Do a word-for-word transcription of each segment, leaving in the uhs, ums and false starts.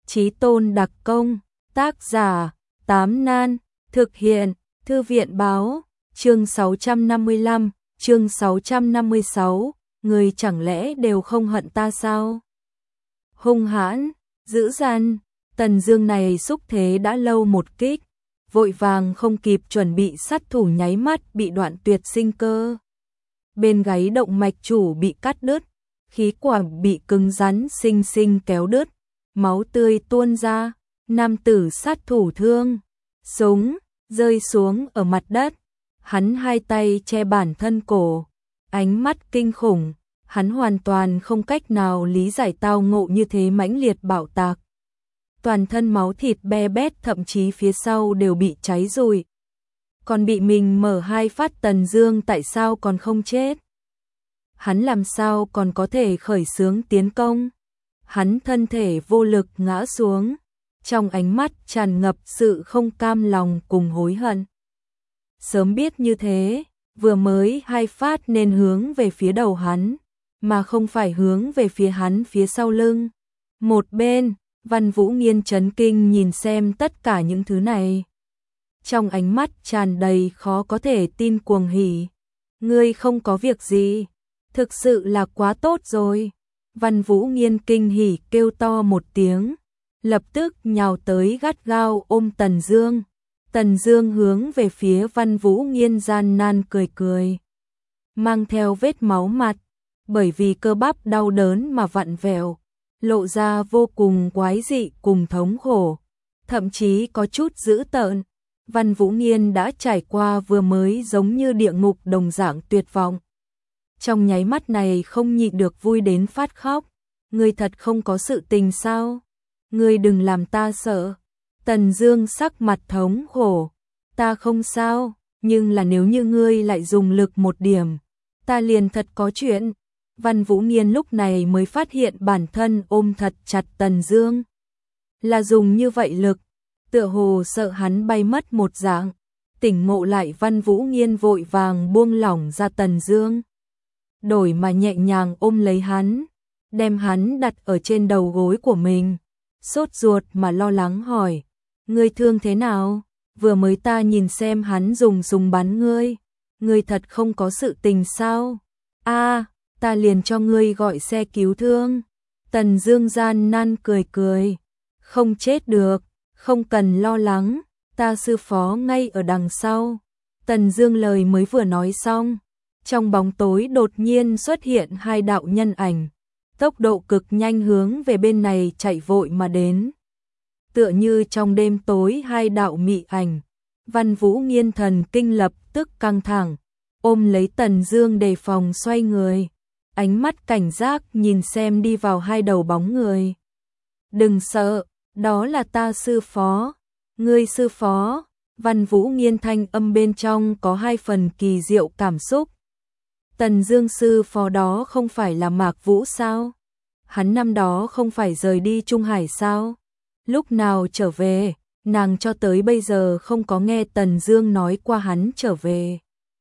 Chí tôn đặc công, tác giả, Tám Nan, thực hiện, Thư viện báo, chương sáu trăm năm mươi lăm, chương sáu trăm năm mươi sáu, người chẳng lẽ đều không hận ta sao? Hung hãn, dữ dằn, Tần Dương này xúc thế đã lâu một kích, vội vàng không kịp chuẩn bị sát thủ nháy mắt bị đoạn tuyệt sinh cơ. Bên gáy động mạch chủ bị cắt đứt, khí quản bị cứng rắn xinh xinh kéo đứt, máu tươi tuôn ra, nam tử sát thủ thương, súng rơi xuống ở mặt đất, hắn hai tay che bản thân cổ, ánh mắt kinh khủng, hắn hoàn toàn không cách nào lý giải tao ngộ như thế mãnh liệt bạo tạc. Toàn thân máu thịt be bét, thậm chí phía sau đều bị cháy rụi. Còn bị mình mở hai phát, Tần Dương tại sao còn không chết? Hắn làm sao còn có thể khởi xướng tiến công? Hắn thân thể vô lực ngã xuống, trong ánh mắt tràn ngập sự không cam lòng cùng hối hận. Sớm biết như thế, vừa mới hai phát nên hướng về phía đầu hắn, mà không phải hướng về phía hắn phía sau lưng. Một bên, Văn Vũ Nghiên chấn kinh nhìn xem tất cả những thứ này. Trong ánh mắt tràn đầy khó có thể tin cuồng hỉ. Ngươi không có việc gì, thực sự là quá tốt rồi. Văn Vũ Nghiên kinh hỉ kêu to một tiếng, lập tức nhào tới gắt gao ôm Tần Dương. Tần Dương hướng về phía Văn Vũ Nghiên gian nan cười cười, mang theo vết máu mặt, bởi vì cơ bắp đau đớn mà vặn vẹo, lộ ra vô cùng quái dị cùng thống khổ, thậm chí có chút dữ tợn. Văn Vũ Nghiên đã trải qua vừa mới giống như địa ngục đồng dạng tuyệt vọng. Trong nháy mắt này không nhịn được vui đến phát khóc. Ngươi thật không có sự tình sao? Ngươi đừng làm ta sợ. Tần Dương sắc mặt thống khổ. Ta không sao, nhưng là nếu như ngươi lại dùng lực một điểm, ta liền thật có chuyện. Văn Vũ Nghiên lúc này mới phát hiện bản thân ôm thật chặt Tần Dương. Là dùng như vậy lực, tựa hồ sợ hắn bay mất một dạng. Tỉnh ngộ lại, Văn Vũ Nghiên vội vàng buông lỏng ra Tần Dương, đổi mà nhẹ nhàng ôm lấy hắn, đem hắn đặt ở trên đầu gối của mình, sốt ruột mà lo lắng hỏi, ngươi thương thế nào? Vừa mới ta nhìn xem hắn dùng súng bắn ngươi, ngươi thật không có sự tình sao? A, ta liền cho ngươi gọi xe cứu thương. Tần Dương gian nan cười cười, không chết được, không cần lo lắng, ta sư phó ngay ở đằng sau. Tần Dương lời mới vừa nói xong, trong bóng tối đột nhiên xuất hiện hai đạo nhân ảnh, tốc độ cực nhanh hướng về bên này chạy vội mà đến. Tựa như trong đêm tối hai đạo mị ảnh. Văn Vũ Nghiên thần kinh lập tức căng thẳng, ôm lấy Tần Dương đề phòng xoay người, ánh mắt cảnh giác nhìn xem đi vào hai đầu bóng người. Đừng sợ, đó là ta sư phó. Ngươi sư phó? Văn Vũ Nghiên thanh âm bên trong có hai phần kỳ diệu cảm xúc. Tần Dương sư phó đó không phải là Mạc Vũ sao? Hắn năm đó không phải rời đi Trung Hải sao? Lúc nào trở về? Nàng cho tới bây giờ không có nghe Tần Dương nói qua hắn trở về.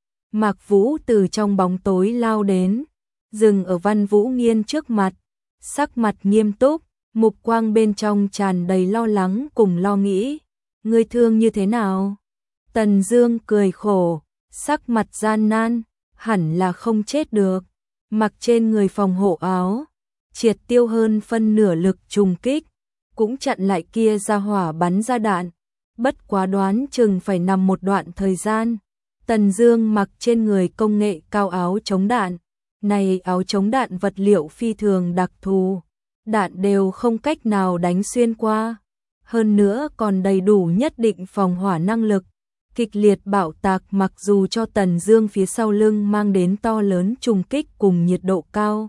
Mạc Vũ từ trong bóng tối lao đến, dừng ở Văn Vũ Nghiên trước mặt, sắc mặt nghiêm túc, mục quang bên trong tràn đầy lo lắng cùng lo nghĩ. Ngươi thương như thế nào? Tần Dương cười khổ, sắc mặt gian nan, hẳn là không chết được. Mặc trên người phòng hộ áo, triệt tiêu hơn phân nửa lực trùng kích, cũng chặn lại kia ra hỏa bắn ra đạn. Bất quá đoán chừng phải nằm một đoạn thời gian. Tần Dương mặc trên người công nghệ cao áo chống đạn. Này áo chống đạn vật liệu phi thường đặc thù, đạn đều không cách nào đánh xuyên qua. Hơn nữa còn đầy đủ nhất định phòng hỏa năng lực. Kịch liệt bạo tạc mặc dù cho Tần Dương phía sau lưng mang đến to lớn trùng kích cùng nhiệt độ cao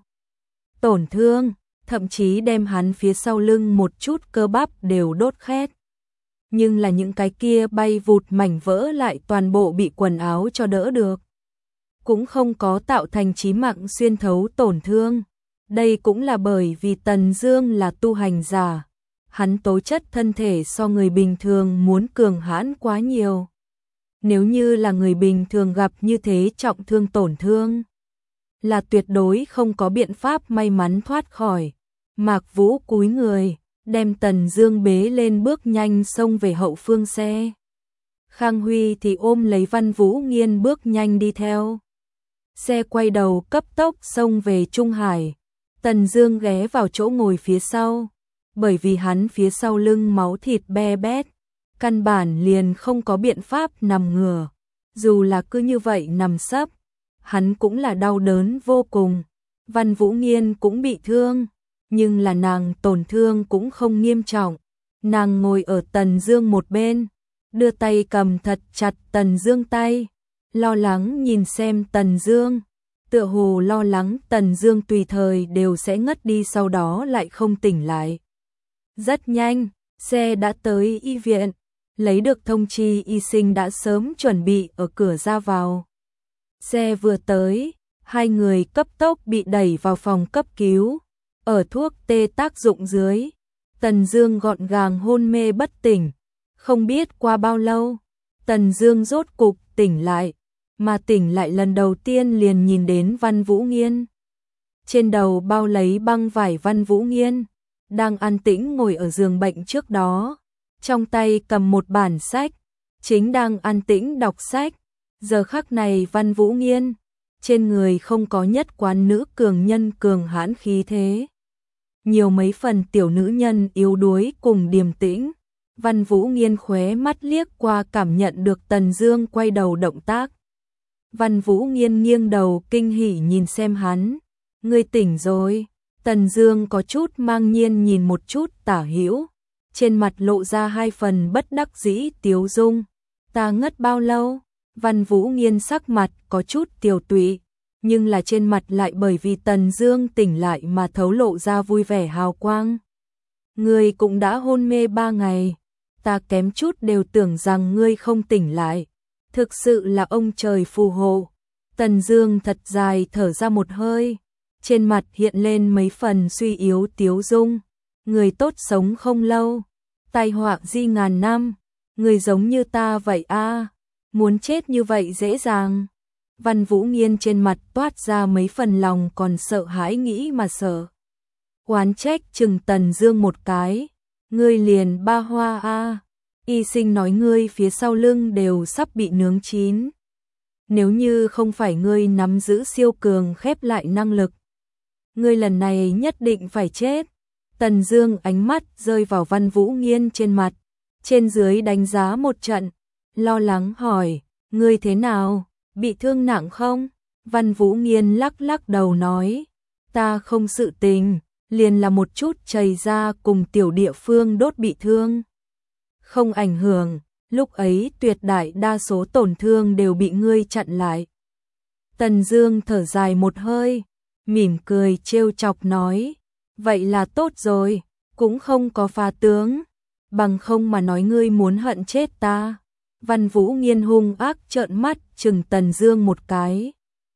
tổn thương, thậm chí đem hắn phía sau lưng một chút cơ bắp đều đốt khét. Nhưng là những cái kia bay vụt mảnh vỡ lại toàn bộ bị quần áo cho đỡ được, cũng không có tạo thành chí mạng xuyên thấu tổn thương. Đây cũng là bởi vì Tần Dương là tu hành giả, hắn tố chất thân thể so người bình thường muốn cường hãn quá nhiều. Nếu như là người bình thường gặp như thế trọng thương tổn thương, là tuyệt đối không có biện pháp may mắn thoát khỏi. Mạc Vũ cúi người, đem Tần Dương bế lên bước nhanh xông về hậu phương xe. Khang Huy thì ôm lấy Văn Vũ Nghiên bước nhanh đi theo. Xe quay đầu cấp tốc xông về Trung Hải. Tần Dương ghé vào chỗ ngồi phía sau, bởi vì hắn phía sau lưng máu thịt be bét, căn bản liền không có biện pháp nằm ngửa. Dù là cứ như vậy nằm sấp, hắn cũng là đau đớn vô cùng. Văn Vũ Nghiên cũng bị thương, nhưng là nàng tổn thương cũng không nghiêm trọng. Nàng ngồi ở Tần Dương một bên, đưa tay cầm thật chặt Tần Dương tay, lo lắng nhìn xem Tần Dương, tựa hồ lo lắng Tần Dương tùy thời đều sẽ ngất đi sau đó lại không tỉnh lại. Rất nhanh, xe đã tới y viện, lấy được thông chi y sinh đã sớm chuẩn bị ở cửa ra vào. Xe vừa tới, hai người cấp tốc bị đẩy vào phòng cấp cứu. Ở thuốc tê tác dụng dưới, Tần Dương gọn gàng hôn mê bất tỉnh. Không biết qua bao lâu, Tần Dương rốt cục tỉnh lại, mà tỉnh lại lần đầu tiên liền nhìn đến Văn Vũ Nghiên. Trên đầu bao lấy băng vải Văn Vũ Nghiên đang an tĩnh ngồi ở giường bệnh trước đó, trong tay cầm một bản sách, chính đang an tĩnh đọc sách. Giờ khắc này Văn Vũ Nghiên, trên người không có nhất quán nữ cường nhân cường hãn khí thế, nhiều mấy phần tiểu nữ nhân yếu đuối cùng điềm tĩnh. Văn Vũ Nghiên khóe mắt liếc qua cảm nhận được Tần Dương quay đầu động tác. Văn Vũ Nghiên nghiêng đầu kinh hỉ nhìn xem hắn. Ngươi tỉnh rồi. Tần Dương có chút mang nhiên nhìn một chút Tả Hữu, trên mặt lộ ra hai phần bất đắc dĩ tiếu dung. Ta ngất bao lâu? Văn Vũ Nghiên sắc mặt có chút tiều tụy, nhưng là trên mặt lại bởi vì Tần Dương tỉnh lại mà thấu lộ ra vui vẻ hào quang. Ngươi cũng đã hôn mê ba ngày, ta kém chút đều tưởng rằng ngươi không tỉnh lại. Thực sự là ông trời phù hộ. Tần Dương thật dài thở ra một hơi, trên mặt hiện lên mấy phần suy yếu tiếu dung. Người tốt sống không lâu, tai họa di ngàn năm, người giống như ta vậy a, à, muốn chết như vậy dễ dàng. Văn Vũ Nghiên trên mặt toát ra mấy phần lòng còn sợ hãi nghĩ mà sợ. Oán trách chừng Tần Dương một cái, ngươi liền ba hoa a, à. Y sinh nói ngươi phía sau lưng đều sắp bị nướng chín. Nếu như không phải ngươi nắm giữ siêu cường khép lại năng lực, ngươi lần này nhất định phải chết. Tần Dương ánh mắt rơi vào Văn Vũ Nghiên trên mặt, trên dưới đánh giá một trận, lo lắng hỏi, ngươi thế nào, bị thương nặng không? Văn Vũ Nghiên lắc lắc đầu nói, ta không sự tình, liền là một chút chảy ra cùng tiểu địa phương đốt bị thương. Không ảnh hưởng, lúc ấy tuyệt đại đa số tổn thương đều bị ngươi chặn lại. Tần Dương thở dài một hơi, mỉm cười trêu chọc nói, vậy là tốt rồi, cũng không có phá tướng, bằng không mà nói ngươi muốn hận chết ta. Văn Vũ Nghiên hung ác trợn mắt trừng Tần Dương một cái.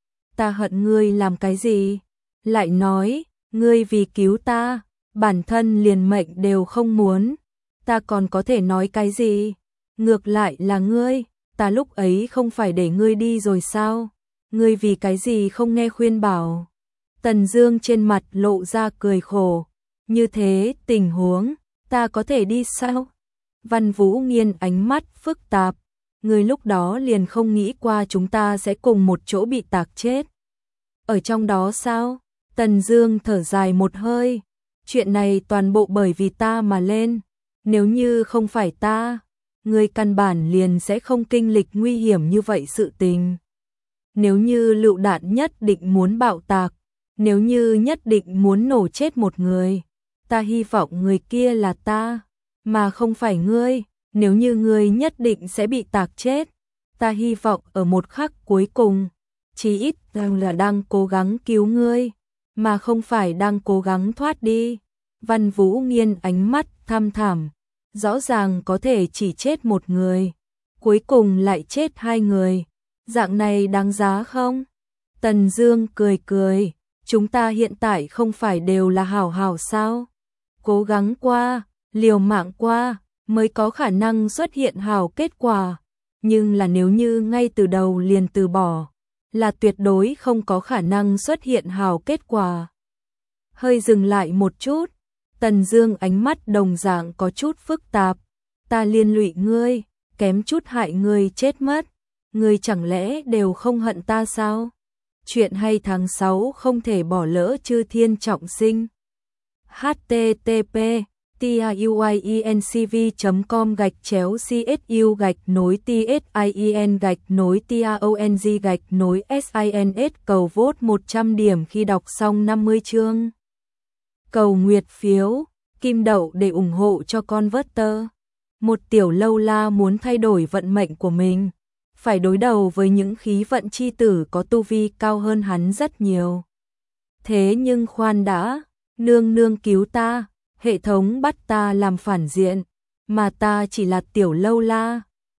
Ta hận ngươi làm cái gì? Lại nói, ngươi vì cứu ta, bản thân liền mệnh đều không muốn, ta còn có thể nói cái gì? Ngược lại là ngươi, ta lúc ấy không phải để ngươi đi rồi sao? Ngươi vì cái gì không nghe khuyên bảo? Tần Dương trên mặt lộ ra cười khổ, như thế tình huống, ta có thể đi sao? Văn Vũ Nghiên ánh mắt phức tạp, ngươi lúc đó liền không nghĩ qua chúng ta sẽ cùng một chỗ bị tạc chết. Ở trong đó sao? Tần Dương thở dài một hơi, chuyện này toàn bộ bởi vì ta mà lên, nếu như không phải ta, ngươi căn bản liền sẽ không kinh lịch nguy hiểm như vậy sự tình. Nếu như lựu đạn nhất định muốn bạo tạc, nếu như nhất định muốn nổ chết một người, ta hy vọng người kia là ta, mà không phải ngươi. Nếu như ngươi nhất định sẽ bị tạc chết, ta hy vọng ở một khắc cuối cùng, chí ít là đang cố gắng cứu ngươi, mà không phải đang cố gắng thoát đi. Văn Vũ Nghiên ánh mắt thăm thẳm, rõ ràng có thể chỉ chết một người, cuối cùng lại chết hai người, dạng này đáng giá không? Tần Dương cười cười, chúng ta hiện tại không phải đều là hảo hảo sao? Cố gắng qua, liều mạng qua, mới có khả năng xuất hiện hảo kết quả, nhưng là nếu như ngay từ đầu liền từ bỏ, là tuyệt đối không có khả năng xuất hiện hảo kết quả. Hơi dừng lại một chút, Tần Dương ánh mắt đồng dạng có chút phức tạp. Ta liên lụy ngươi, kém chút hại ngươi chết mất. Ngươi chẳng lẽ đều không hận ta sao? Chuyện hay tháng sáu không thể bỏ lỡ chư thiên trọng sinh. H T T P tiuyencv chấm com gạch chéo csu gạch nối tsien gạch nối tong gạch nối sins cầu vote một trăm điểm khi đọc xong năm mươi chương. Cầu nguyệt phiếu, kim đậu để ủng hộ cho con Converter. Một tiểu lâu la muốn thay đổi vận mệnh của mình, phải đối đầu với những khí vận chi tử có tu vi cao hơn hắn rất nhiều. Thế nhưng khoan đã, nương nương cứu ta, hệ thống bắt ta làm phản diện, mà ta chỉ là tiểu lâu la,